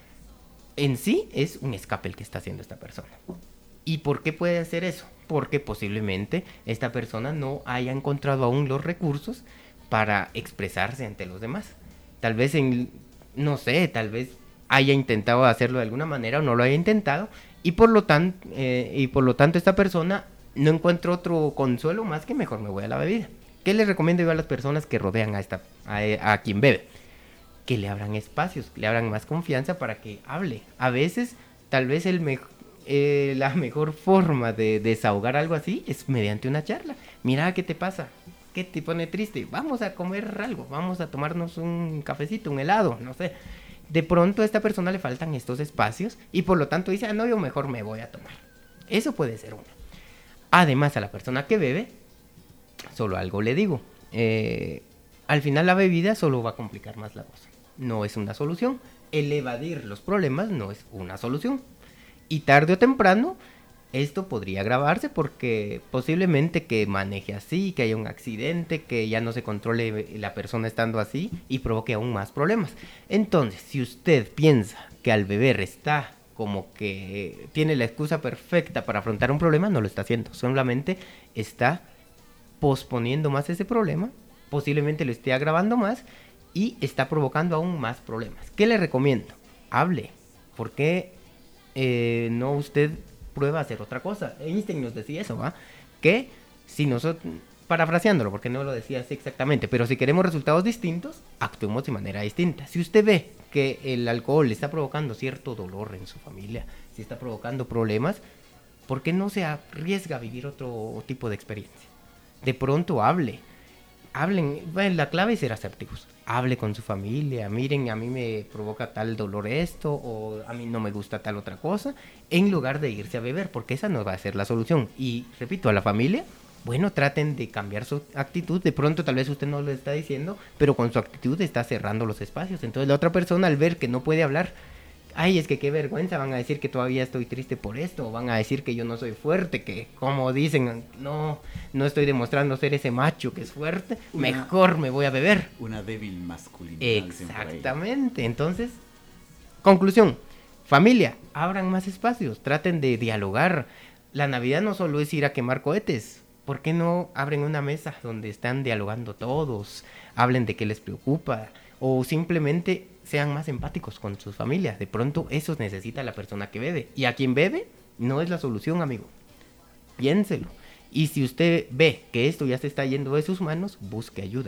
en sí es un escape el que está haciendo esta persona. ¿Y por qué puede hacer eso? Porque posiblemente esta persona no haya encontrado aún los recursos para expresarse ante los demás. Tal vez en, no sé, tal vez haya intentado hacerlo de alguna manera o no lo haya intentado y por lo tanto, eh, y por lo tanto esta persona no encuentra otro consuelo más que mejor me voy a la bebida. ¿Qué les recomiendo yo a las personas que rodean a, esta, a, a quien bebe? Que le abran espacios, le abran más confianza para que hable. A veces, tal vez el me, eh, la mejor forma de desahogar algo así es mediante una charla. Mira, ¿qué te pasa? ¿Qué te pone triste? Vamos a comer algo, vamos a tomarnos un cafecito, un helado, no sé. De pronto a esta persona le faltan estos espacios y por lo tanto dice, ah, no, yo mejor me voy a tomar. Eso puede ser uno. Además, a la persona que bebe, solo algo le digo. Eh, al final la bebida solo va a complicar más la cosa. No es una solución. El evadir los problemas no es una solución. Y tarde o temprano, esto podría agravarse porque posiblemente que maneje así, que haya un accidente, que ya no se controle la persona estando así y provoque aún más problemas. Entonces, si usted piensa que al beber está como que tiene la excusa perfecta para afrontar un problema, no lo está haciendo. Solamente está posponiendo más ese problema, posiblemente lo esté agravando más y está provocando aún más problemas. ¿Qué le recomiendo? Hable. ¿Por qué eh, no usted prueba a hacer otra cosa? Einstein nos decía eso, ¿va? que si nosotros, parafraseándolo, porque no lo decía así exactamente, pero si queremos resultados distintos, actuemos de manera distinta. Si usted ve que el alcohol le está provocando cierto dolor en su familia, si está provocando problemas, ¿por qué no se arriesga a vivir otro tipo de experiencia? De pronto hable, hablen, bueno, la clave es ser asertivos. Hable con su familia, miren, a mí me provoca tal dolor esto, o a mí no me gusta tal otra cosa, en lugar de irse a beber, porque esa no va a ser la solución. Y repito, a la familia, bueno, traten de cambiar su actitud. De pronto tal vez usted no lo está diciendo, pero con su actitud está cerrando los espacios. Entonces la otra persona, al ver que no puede hablar, ay, es que qué vergüenza, van a decir que todavía estoy triste por esto, o van a decir que yo no soy fuerte, que como dicen, no, no estoy demostrando ser ese macho que es fuerte, una, mejor me voy a beber. Una débil masculinidad. Exactamente. Entonces, conclusión, familia, abran más espacios, traten de dialogar. La Navidad no solo es ir a quemar cohetes. ¿Por qué no abren una mesa donde están dialogando todos? Hablen de qué les preocupa. O simplemente sean más empáticos con sus familias. De pronto eso necesita la persona que bebe. Y a quien bebe no es la solución, amigo. Piénselo. Y si usted ve que esto ya se está yendo de sus manos, busque ayuda.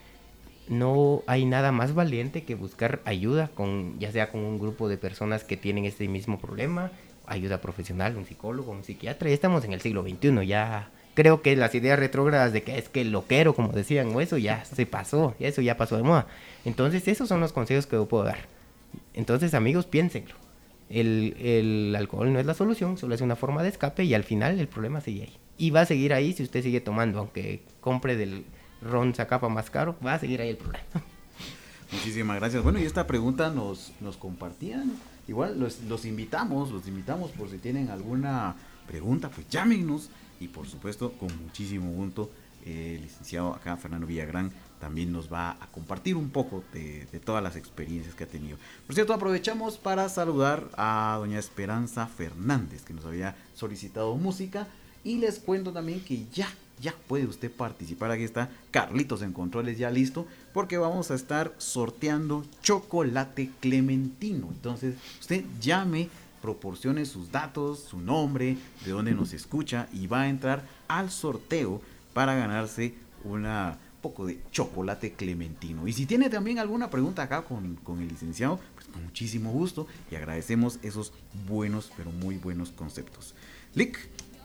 No hay nada más valiente que buscar ayuda, con, ya sea con un grupo de personas que tienen este mismo problema, ayuda profesional, un psicólogo, un psiquiatra. Ya estamos en el siglo veintiuno, ya... Creo que las ideas retrógradas de que es que el loquero, como decían, o eso ya se pasó, eso ya pasó de moda. Entonces, esos son los consejos que yo puedo dar. Entonces, amigos, piénsenlo. El, el alcohol no es la solución, solo es una forma de escape y al final el problema sigue ahí. Y va a seguir ahí si usted sigue tomando, aunque compre del ron Zacapa más caro, va a seguir ahí el problema. Muchísimas gracias. Bueno, y esta pregunta nos, nos compartían. Igual los, los invitamos, los invitamos por si tienen alguna pregunta, pues llámenos. Y por supuesto, con muchísimo gusto, eh, el licenciado acá, Fernando Villagrán, también nos va a compartir un poco de, de todas las experiencias que ha tenido. Por cierto, aprovechamos para saludar a doña Esperanza Fernández, que nos había solicitado música. Y les cuento también que ya, ya puede usted participar. Aquí está Carlitos en controles ya listo, porque vamos a estar sorteando chocolate clementino. Entonces, usted llame, proporcione sus datos, su nombre, de dónde nos escucha y va a entrar al sorteo para ganarse una poco de chocolate clementino. Y si tiene también alguna pregunta acá con, con el licenciado, pues con muchísimo gusto y agradecemos esos buenos, pero muy buenos conceptos. Lick,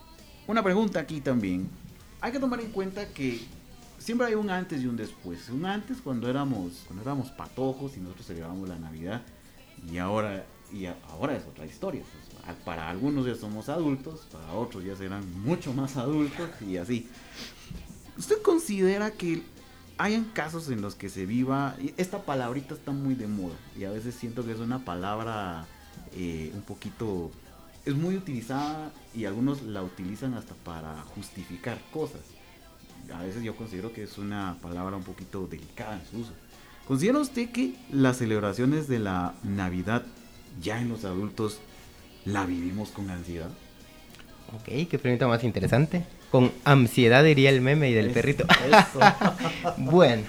una pregunta aquí también. Hay que tomar en cuenta que siempre hay un antes y un después. Un antes cuando éramos, cuando éramos patojos y nosotros celebrábamos la Navidad, y ahora... Y ahora es otra historia. Pues, para algunos ya somos adultos, para otros ya serán mucho más adultos y así. ¿Usted considera que hayan casos en los que se viva? Esta palabrita está muy de moda y a veces siento que es una palabra eh, un poquito... Es muy utilizada y algunos la utilizan hasta para justificar cosas. A veces yo considero que es una palabra un poquito delicada en su uso. ¿Considera usted que las celebraciones de la Navidad ya en los adultos la vivimos con ansiedad? Ok, qué pregunta más interesante. Con ansiedad diría el meme y del eso, perrito. Eso. Bueno,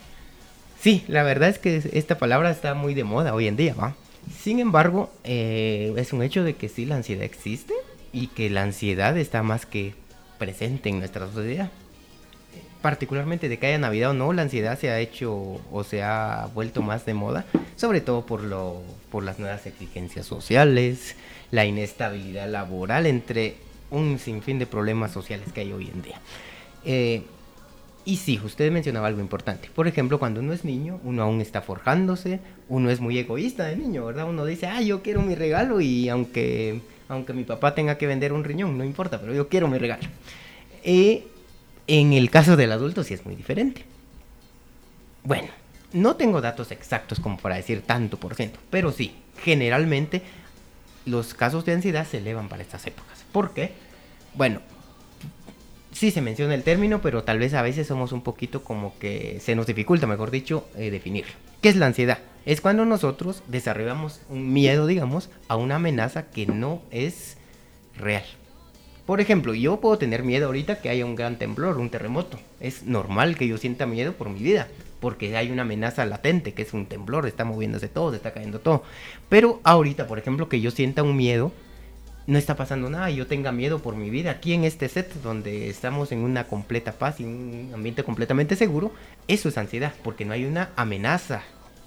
sí, la verdad es que esta palabra está muy de moda hoy en día, ¿va? Sin embargo, eh, es un hecho de que sí, la ansiedad existe y que la ansiedad está más que presente en nuestra sociedad. Particularmente de que haya Navidad o no, la ansiedad se ha hecho o se ha vuelto más de moda, sobre todo por lo por las nuevas exigencias sociales, la inestabilidad laboral, entre un sinfín de problemas sociales que hay hoy en día. Eh, y sí, usted mencionaba algo importante. Por ejemplo, cuando uno es niño, uno aún está forjándose, uno es muy egoísta de niño, ¿verdad? Uno dice, ah, yo quiero mi regalo y aunque, aunque mi papá tenga que vender un riñón, no importa, pero yo quiero mi regalo. Y en el caso del adulto sí es muy diferente. Bueno, no tengo datos exactos como para decir tanto por ciento, pero sí, generalmente los casos de ansiedad se elevan para estas épocas. ¿Por qué? Bueno, sí se menciona el término, pero tal vez a veces somos un poquito como que se nos dificulta, mejor dicho, eh, definir. ¿Qué es la ansiedad? Es cuando nosotros desarrollamos un miedo, digamos, a una amenaza que no es real. Por ejemplo, yo puedo tener miedo ahorita que haya un gran temblor, un terremoto. Es normal que yo sienta miedo por mi vida, porque hay una amenaza latente, que es un temblor, está moviéndose todo, se está cayendo todo. Pero ahorita, por ejemplo, que yo sienta un miedo, no está pasando nada, yo tenga miedo por mi vida. Aquí en este set, donde estamos en una completa paz y un ambiente completamente seguro, eso es ansiedad, porque no hay una amenaza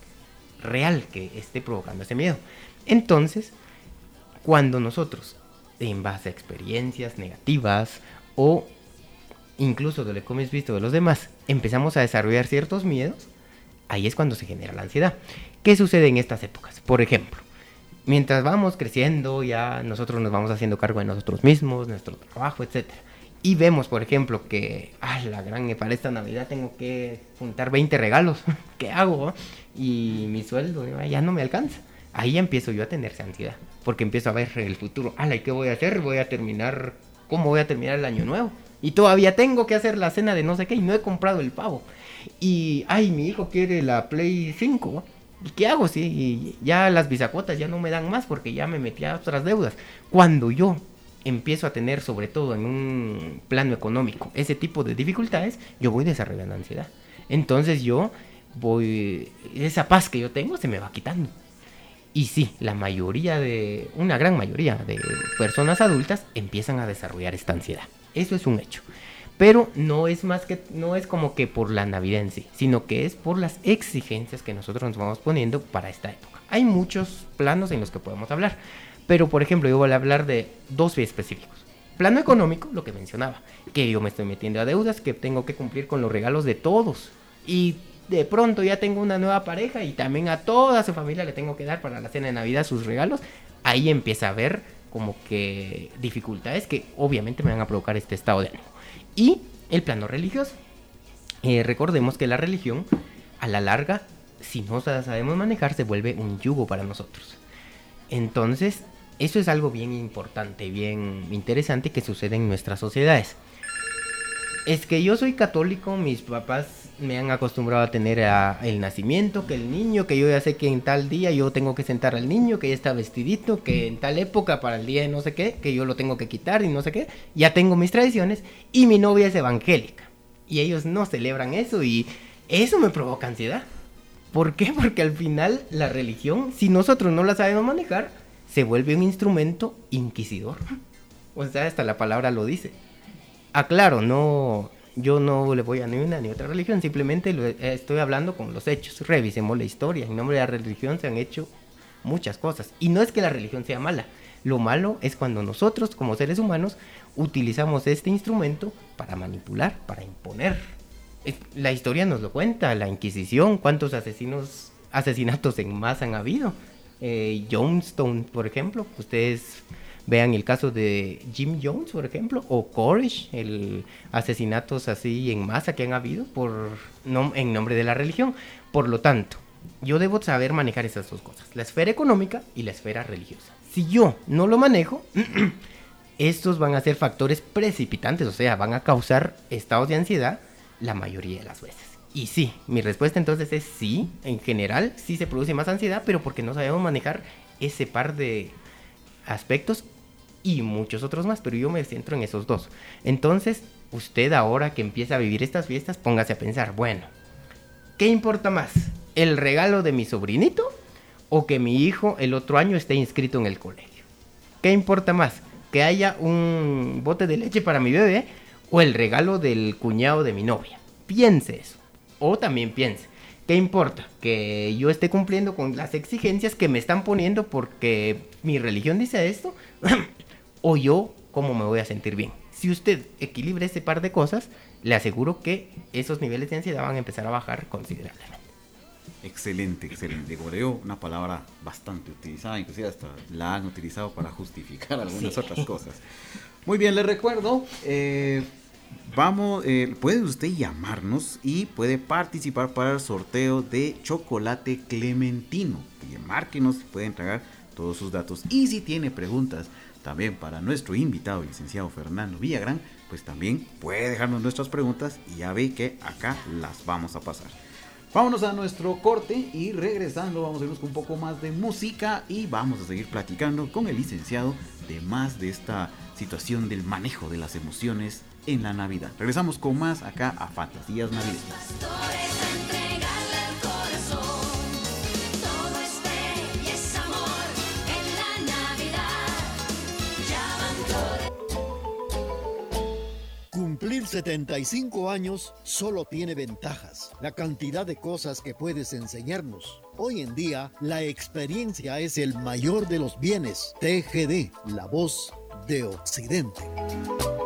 real que esté provocando ese miedo. Entonces, cuando nosotros, en base a experiencias negativas o incluso de lo que hemos visto de los demás, empezamos a desarrollar ciertos miedos, ahí es cuando se genera la ansiedad. ¿Qué sucede en estas épocas? Por ejemplo, mientras vamos creciendo, ya nosotros nos vamos haciendo cargo de nosotros mismos, nuestro trabajo, etcétera. Y vemos, por ejemplo, que, ah, la gran, para esta Navidad tengo que juntar veinte regalos. ¿Qué hago? Y mi sueldo ya no me alcanza. Ahí empiezo yo a tener ansiedad, porque empiezo a ver el futuro. Ah, ¿y qué voy a hacer? Voy a terminar, ¿cómo voy a terminar el año nuevo? Y todavía tengo que hacer la cena de no sé qué y no he comprado el pavo. Y, ay, mi hijo quiere la Play cinco. ¿Y qué hago? Sí, y ya las bisacuotas ya no me dan más porque ya me metí a otras deudas. Cuando yo empiezo a tener, sobre todo en un plano económico, ese tipo de dificultades, yo voy desarrollando ansiedad. Entonces yo voy, esa paz que yo tengo se me va quitando. Y sí, la mayoría de, una gran mayoría de personas adultas empiezan a desarrollar esta ansiedad. Eso es un hecho. Pero no es más que, no es como que por la Navidad en sí, sino que es por las exigencias que nosotros nos vamos poniendo para esta época. Hay muchos planos en los que podemos hablar, pero por ejemplo yo voy a hablar de dos específicos. Plano económico, lo que mencionaba, que yo me estoy metiendo a deudas, que tengo que cumplir con los regalos de todos. Y de pronto ya tengo una nueva pareja y también a toda su familia le tengo que dar para la cena de Navidad sus regalos. Ahí empieza a haber como que dificultades que obviamente me van a provocar este estado de ánimo. Y el plano religioso. Eh, recordemos que la religión, a la larga, si no la sabemos manejar, se vuelve un yugo para nosotros. Entonces, eso es algo bien importante, bien interesante que sucede en nuestras sociedades. Es que yo soy católico, mis papás me han acostumbrado a tener a el nacimiento, que el niño, que yo ya sé que en tal día yo tengo que sentar al niño, que ya está vestidito, que en tal época para el día de no sé qué, que yo lo tengo que quitar y no sé qué. Ya tengo mis tradiciones y mi novia es evangélica. Y ellos no celebran eso y eso me provoca ansiedad. ¿Por qué? Porque al final la religión, si nosotros no la sabemos manejar, se vuelve un instrumento inquisidor. O sea, hasta la palabra lo dice. Aclaro, no, yo no le voy a ni una ni otra religión, simplemente lo, eh, estoy hablando con los hechos. Revisemos la historia, en nombre de la religión se han hecho muchas cosas. Y no es que la religión sea mala, lo malo es cuando nosotros como seres humanos utilizamos este instrumento para manipular, para imponer. Es, la historia nos lo cuenta, la Inquisición, cuántos asesinos, asesinatos en masa han habido. Eh, Jonestown, por ejemplo, ustedes vean el caso de Jim Jones, por ejemplo, o Koresh, el asesinatos así en masa que han habido por no, en nombre de la religión. Por lo tanto, yo debo saber manejar esas dos cosas, la esfera económica y la esfera religiosa. Si yo no lo manejo, estos van a ser factores precipitantes, o sea, van a causar estados de ansiedad la mayoría de las veces. Y sí, mi respuesta entonces es sí, en general sí se produce más ansiedad, pero porque no sabemos manejar ese par de aspectos y muchos otros más, pero yo me centro en esos dos. Entonces, usted ahora que empieza a vivir estas fiestas, póngase a pensar, bueno, ¿qué importa más? ¿El regalo de mi sobrinito o que mi hijo el otro año esté inscrito en el colegio? ¿Qué importa más? ¿Que haya un bote de leche para mi bebé o el regalo del cuñado de mi novia? Piense eso. O también piense, ¿qué importa? ¿Que yo esté cumpliendo con las exigencias que me están poniendo porque mi religión dice esto? ¿O yo cómo me voy a sentir bien? Si usted equilibra ese par de cosas, le aseguro que esos niveles de ansiedad van a empezar a bajar considerablemente. Excelente, excelente. Como le digo, una palabra bastante utilizada, inclusive hasta la han utilizado para justificar algunas sí. otras cosas. Muy bien, le recuerdo, eh, vamos, eh, puede usted llamarnos y puede participar para el sorteo de chocolate clementino. Y márquenos, puede entregar todos sus datos. Y si tiene preguntas también para nuestro invitado, el licenciado Fernando Villagrán, pues también puede dejarnos nuestras preguntas y ya ve que acá las vamos a pasar. Vámonos a nuestro corte y regresando vamos a irnos con un poco más de música y vamos a seguir platicando con el licenciado de más de esta situación del manejo de las emociones en la Navidad. Regresamos con más acá a Fantasías Navideñas. Ya Cumplir setenta y cinco años solo tiene ventajas. La cantidad de cosas que puedes enseñarnos. Hoy en día, la experiencia es el mayor de los bienes. T G D, la voz de Occidente.